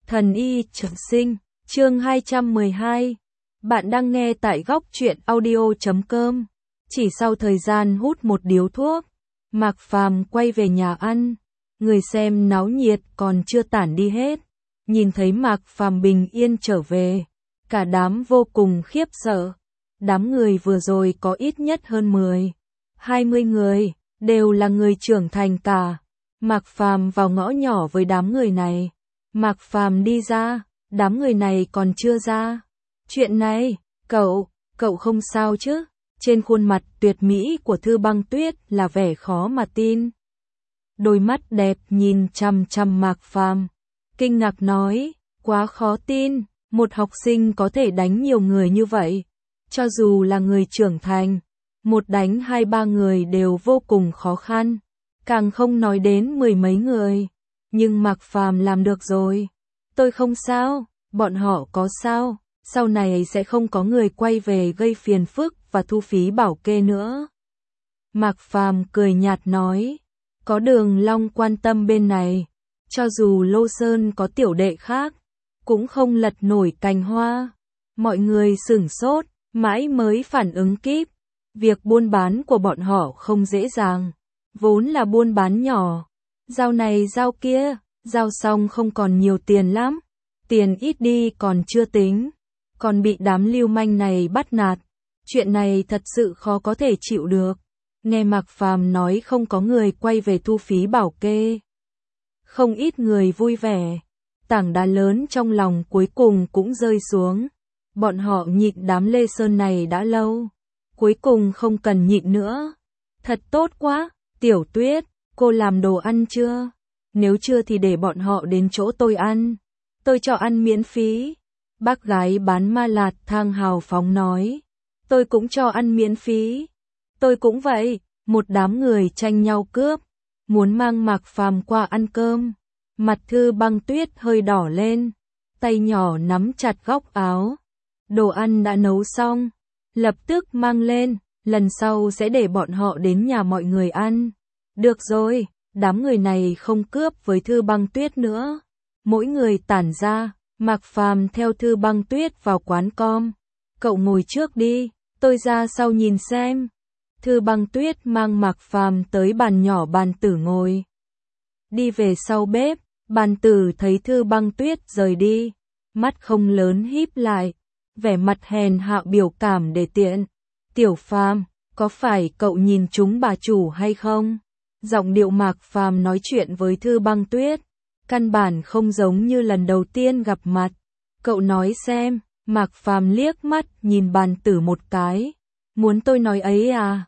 Thần y trường sinh, chương 212. Bạn đang nghe tại góc truyện audio.com. Chỉ sau thời gian hút một điếu thuốc, Mạc Phàm quay về nhà ăn. Người xem náo nhiệt còn chưa tản đi hết. Nhìn thấy Mạc Phàm bình yên trở về, cả đám vô cùng khiếp sợ. Đám người vừa rồi có ít nhất hơn 20 người, đều là người trưởng thành cả. Mạc Phàm vào ngõ nhỏ với đám người này. Mạc Phàm đi ra, đám người này còn chưa ra. Chuyện này, cậu không sao chứ? Trên khuôn mặt tuyệt mỹ của Thư Băng Tuyết là vẻ khó mà tin. Đôi mắt đẹp nhìn chằm chằm Mạc Phàm, kinh ngạc nói, quá khó tin, một học sinh có thể đánh nhiều người như vậy. Cho dù là người trưởng thành, một đánh 2-3 người đều vô cùng khó khăn, càng không nói đến 10 mấy người. Nhưng Mạc Phàm làm được rồi. Tôi không sao, bọn họ có sao, sau này sẽ không có người quay về gây phiền phức và thu phí bảo kê nữa. Mạc Phàm cười nhạt nói, có Đường Long quan tâm bên này, cho dù Lô Sơn có tiểu đệ khác, cũng không lật nổi cành hoa. Mọi người sửng sốt, mãi mới phản ứng kịp. Việc buôn bán của bọn họ không dễ dàng, vốn là buôn bán nhỏ. Giao này giao kia, giao xong không còn nhiều tiền lắm. Tiền ít đi còn chưa tính, còn bị đám lưu manh này bắt nạt. Chuyện này thật sự khó có thể chịu được. Nghe Mạc Phàm nói không có người quay về thu phí bảo kê, không ít người vui vẻ. Tảng đá lớn trong lòng cuối cùng cũng rơi xuống. Bọn họ nhịn đám Lê Sơn này đã lâu, cuối cùng không cần nhịn nữa. Thật tốt quá, Tiểu Tuyết, cô làm đồ ăn chưa? Nếu chưa thì để bọn họ đến chỗ tôi ăn. Tôi cho ăn miễn phí. Bác gái bán ma lạt thang hào phóng nói. Tôi cũng cho ăn miễn phí. Tôi cũng vậy. Một đám người tranh nhau cướp, muốn mang Mạc Phàm qua ăn cơm. Mặt Thư Băng Tuyết hơi đỏ lên, tay nhỏ nắm chặt góc áo. Đồ ăn đã nấu xong, lập tức mang lên, lần sau sẽ để bọn họ đến nhà mọi người ăn. Được rồi, đám người này không cướp với Thư Băng Tuyết nữa. Mỗi người tản ra, Mạc Phàm theo Thư Băng Tuyết vào quán com. Cậu ngồi trước đi, tôi ra sau nhìn xem. Thư Băng Tuyết mang Mạc Phàm tới bàn nhỏ Bàn Tử ngồi. Đi về sau bếp, Bàn Tử thấy Thư Băng Tuyết rời đi, mắt không lớn híp lại, vẻ mặt hèn hạ biểu cảm để tiện. Tiểu Phàm, có phải cậu nhìn trúng bà chủ hay không? Giọng điệu Mạc Phàm nói chuyện với Thư Băng Tuyết, căn bản không giống như lần đầu tiên gặp mặt. Cậu nói xem. Mạc Phàm liếc mắt nhìn Bàn Tử một cái. Muốn tôi nói ấy à?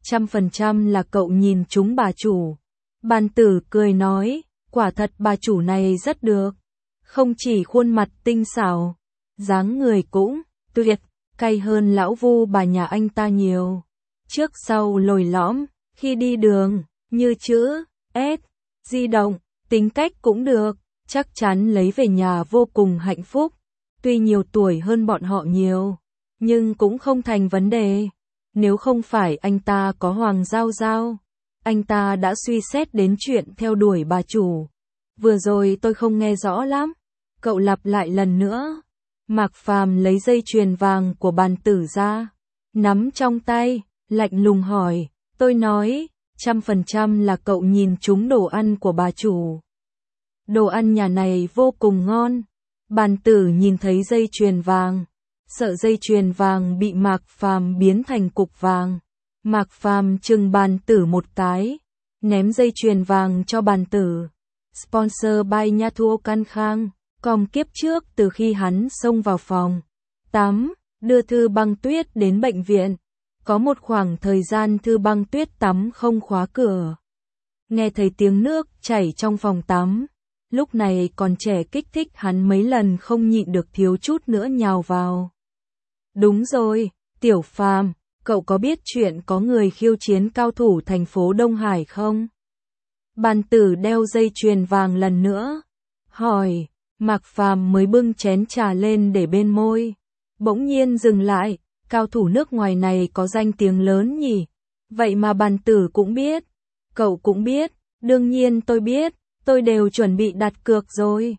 100% là cậu nhìn trúng bà chủ. Bàn Tử cười nói, quả thật bà chủ này rất được. Không chỉ khuôn mặt tinh xảo, dáng người cũng tuyệt, cay hơn lão Vu bà nhà anh ta nhiều. Trước sau lồi lõm, khi đi đường như chữ S, di động, tính cách cũng được, chắc chắn lấy về nhà vô cùng hạnh phúc. Tuy nhiều tuổi hơn bọn họ nhiều, nhưng cũng không thành vấn đề. Nếu không phải anh ta có Hoàng Giao Giao, anh ta đã suy xét đến chuyện theo đuổi bà chủ. Vừa rồi tôi không nghe rõ lắm, cậu lặp lại lần nữa. Mạc Phàm lấy dây chuyền vàng của Bàn Tử ra, nắm trong tay, lạnh lùng hỏi, tôi nói, 100% là cậu nhìn trúng đồ ăn của bà chủ. Đồ ăn nhà này vô cùng ngon. Bàn Tử nhìn thấy dây chuyền vàng, sợ dây chuyền vàng bị Mạc Phàm biến thành cục vàng. Mạc Phàm chừng Bàn Tử một cái, ném dây chuyền vàng cho Bàn Tử. Sponsor by Nha Thu Can Khang, com kiếp trước từ khi hắn xông vào phòng tắm, đưa Thư Băng Tuyết đến bệnh viện. Có một khoảng thời gian Thư Băng Tuyết tắm không khóa cửa. Nghe thấy tiếng nước chảy trong phòng tắm, lúc này còn trẻ kích thích hắn mấy lần không nhịn được thiếu chút nữa nhào vào. Đúng rồi, Tiểu Phàm, cậu có biết chuyện có người khiêu chiến cao thủ thành phố Đông Hải không? Bàn Tử đeo dây chuyền vàng lần nữa, hỏi. Mạc Phàm mới bưng chén trà lên để bên môi, bỗng nhiên dừng lại. Cao thủ nước ngoài này có danh tiếng lớn nhỉ? Vậy mà Bàn Tử cũng biết. Cậu cũng biết? Đương nhiên tôi biết, tôi đều chuẩn bị đặt cược rồi.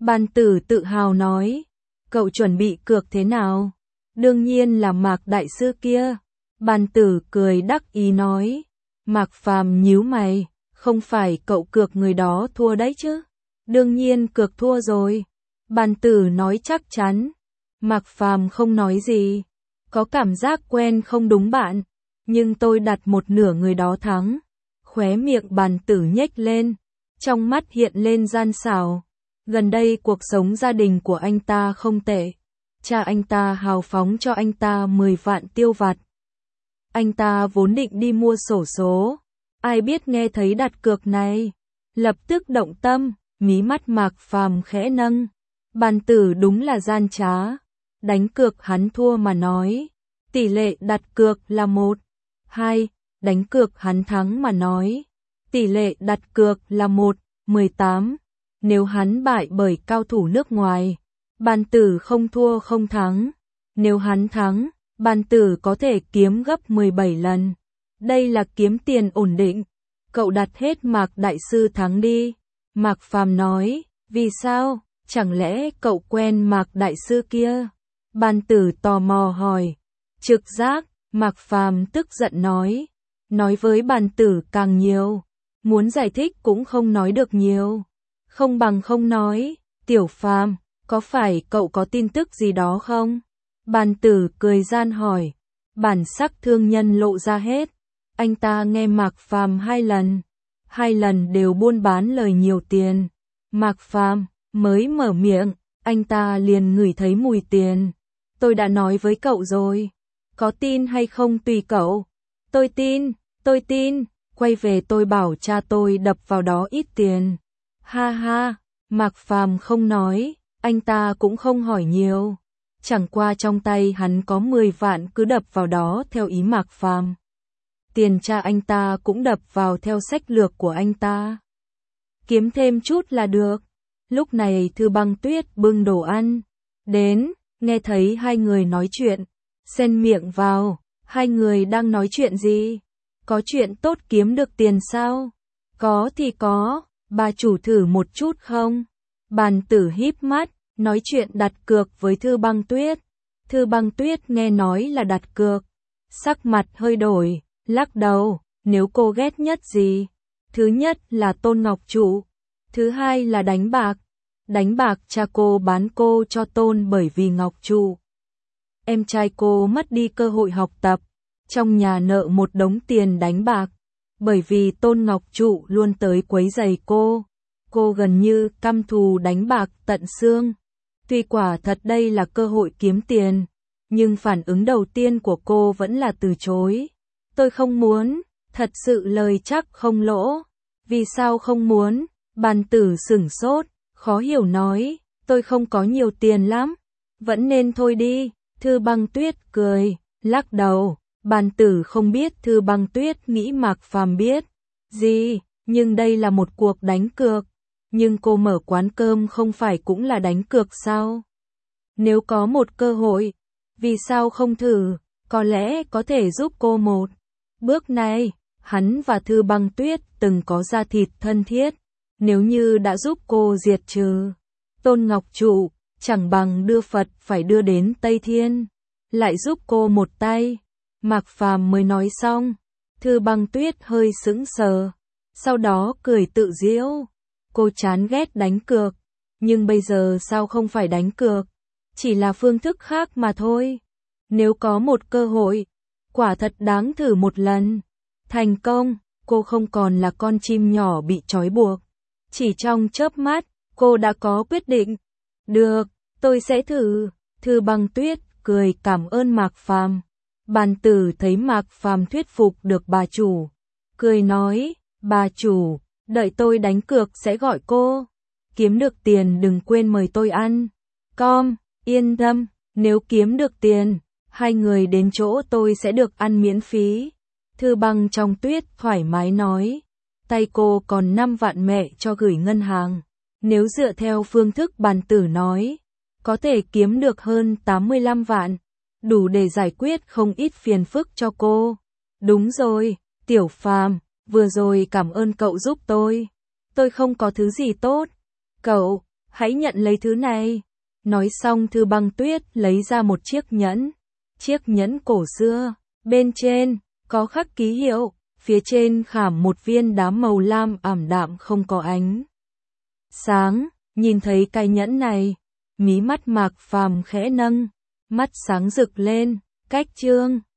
Bàn tử tự hào nói. Cậu chuẩn bị cược thế nào? Đương nhiên là Mạc đại sư kia. Bàn tử cười đắc ý nói. Mạc Phàm nhíu mày. Không phải cậu cược người đó thua đấy chứ? Đương nhiên cược thua rồi. Bàn tử nói chắc chắn. Mạc Phàm không nói gì. Có cảm giác quen không đúng bạn. Nhưng tôi đặt một nửa người đó thắng. Khóe miệng bàn tử nhếch lên. Trong mắt hiện lên gian xảo. Gần đây cuộc sống gia đình của anh ta không tệ. Cha anh ta hào phóng cho anh ta 10 vạn tiêu vặt. Anh ta vốn định đi mua xổ số. Ai biết nghe thấy đặt cược này. Lập tức động tâm, mí mắt Mạc Phàm khẽ nâng. Bàn tử đúng là gian trá. Đánh cược hắn thua mà nói. Tỷ lệ đặt cược là 1, 2, đánh cược hắn thắng mà nói. Tỷ lệ đặt cược là 1/18. Nếu hắn bại bởi cao thủ nước ngoài, bàn tử không thua không thắng. Nếu hắn thắng, bàn tử có thể kiếm gấp 17 lần. Đây là kiếm tiền ổn định. Cậu đặt hết Mạc đại sư thắng đi. Mạc Phàm nói, vì sao? Chẳng lẽ cậu quen Mạc đại sư kia? Bàn tử tò mò hỏi. Trực giác, Mạc Phàm tức giận nói. Nói với bàn tử càng nhiều. Muốn giải thích cũng không nói được nhiều. Không bằng không nói. Tiểu Phàm, có phải cậu có tin tức gì đó không? Bàn tử cười gian hỏi. Bản sắc thương nhân lộ ra hết. Anh ta nghe Mạc Phàm 2 lần. 2 lần đều buôn bán lời nhiều tiền. Mạc Phàm mới mở miệng, anh ta liền ngửi thấy mùi tiền. Tôi đã nói với cậu rồi. Có tin hay không tùy cậu. Tôi tin. Quay về tôi bảo cha tôi đập vào đó ít tiền. Ha ha, Mạc Phàm không nói, anh ta cũng không hỏi nhiều. Chẳng qua trong tay hắn có 10 vạn cứ đập vào đó theo ý Mạc Phàm. Tiền cha anh ta cũng đập vào theo sách lược của anh ta. Kiếm thêm chút là được. Lúc này Thư Băng Tuyết bưng đồ ăn đến, nghe thấy hai người nói chuyện, xen miệng vào. Hai người đang nói chuyện gì? Có chuyện tốt kiếm được tiền sao? Có thì có, bà chủ thử một chút không? Bàn tử híp mắt, nói chuyện đặt cược với Thư Băng Tuyết. Thư Băng Tuyết nghe nói là đặt cược, sắc mặt hơi đổi, lắc đầu. Nếu cô ghét nhất gì? Thứ nhất là Tôn Ngọc Trụ, thứ hai là đánh bạc. Đánh bạc cha cô bán cô cho Tôn bởi vì Ngọc Trụ. Em trai cô mất đi cơ hội học tập, trong nhà nợ một đống tiền đánh bạc. Bởi vì Tôn Ngọc Trụ luôn tới quấy rầy cô gần như căm thù đánh bạc tận xương. Tuy quả thật đây là cơ hội kiếm tiền, nhưng phản ứng đầu tiên của cô vẫn là từ chối. Tôi không muốn, thật sự lời chắc không lỗ. Vì sao không muốn? Bàn tử sửng sốt, khó hiểu nói, tôi không có nhiều tiền lắm, vẫn nên thôi đi. Thư Băng Tuyết cười, lắc đầu. Bàn tử không biết Thư Băng Tuyết nghĩ Mạc Phàm biết gì, nhưng đây là một cuộc đánh cược. Nhưng cô mở quán cơm không phải cũng là đánh cược sao? Nếu có một cơ hội, vì sao không thử? Có lẽ có thể giúp cô một bước này. Hắn và Thư Băng Tuyết từng có da thịt thân thiết. Nếu như đã giúp cô diệt trừ Tôn Ngọc Trụ, chẳng bằng đưa Phật phải đưa đến Tây Thiên, lại giúp cô một tay. Mạc Phàm mới nói xong, Thư Băng Tuyết hơi sững sờ, sau đó cười tự giễu. Cô chán ghét đánh cược, nhưng bây giờ sao không phải đánh cược, chỉ là phương thức khác mà thôi. Nếu có một cơ hội, quả thật đáng thử một lần. Thành công, cô không còn là con chim nhỏ bị trói buộc. Chỉ trong chớp mắt, cô đã có quyết định. Được, tôi sẽ thử. Thư Băng Tuyết cười cảm ơn Mạc Phàm. Bàn tử thấy Mạc Phàm thuyết phục được bà chủ, cười nói, bà chủ, đợi tôi đánh cược sẽ gọi cô. Kiếm được tiền đừng quên mời tôi ăn. Yên tâm, nếu kiếm được tiền, hai người đến chỗ tôi sẽ được ăn miễn phí. Thư Băng trong Tuyết thoải mái nói, tay cô còn 5 vạn mẹ cho gửi ngân hàng. Nếu dựa theo phương thức bàn tử nói, có thể kiếm được hơn 85 vạn. Đủ để giải quyết không ít phiền phức cho cô. Đúng rồi, Tiểu Phàm, vừa rồi cảm ơn cậu giúp tôi. Tôi không có thứ gì tốt. Cậu, hãy nhận lấy thứ này. Nói xong Thư Băng Tuyết lấy ra một chiếc nhẫn cổ xưa, bên trên có khắc ký hiệu, phía trên khảm một viên đá màu lam ảm đạm không có ánh sáng. Nhìn thấy cái nhẫn này, mí mắt Mạc Phàm khẽ nâng, mắt sáng rực lên, cách chương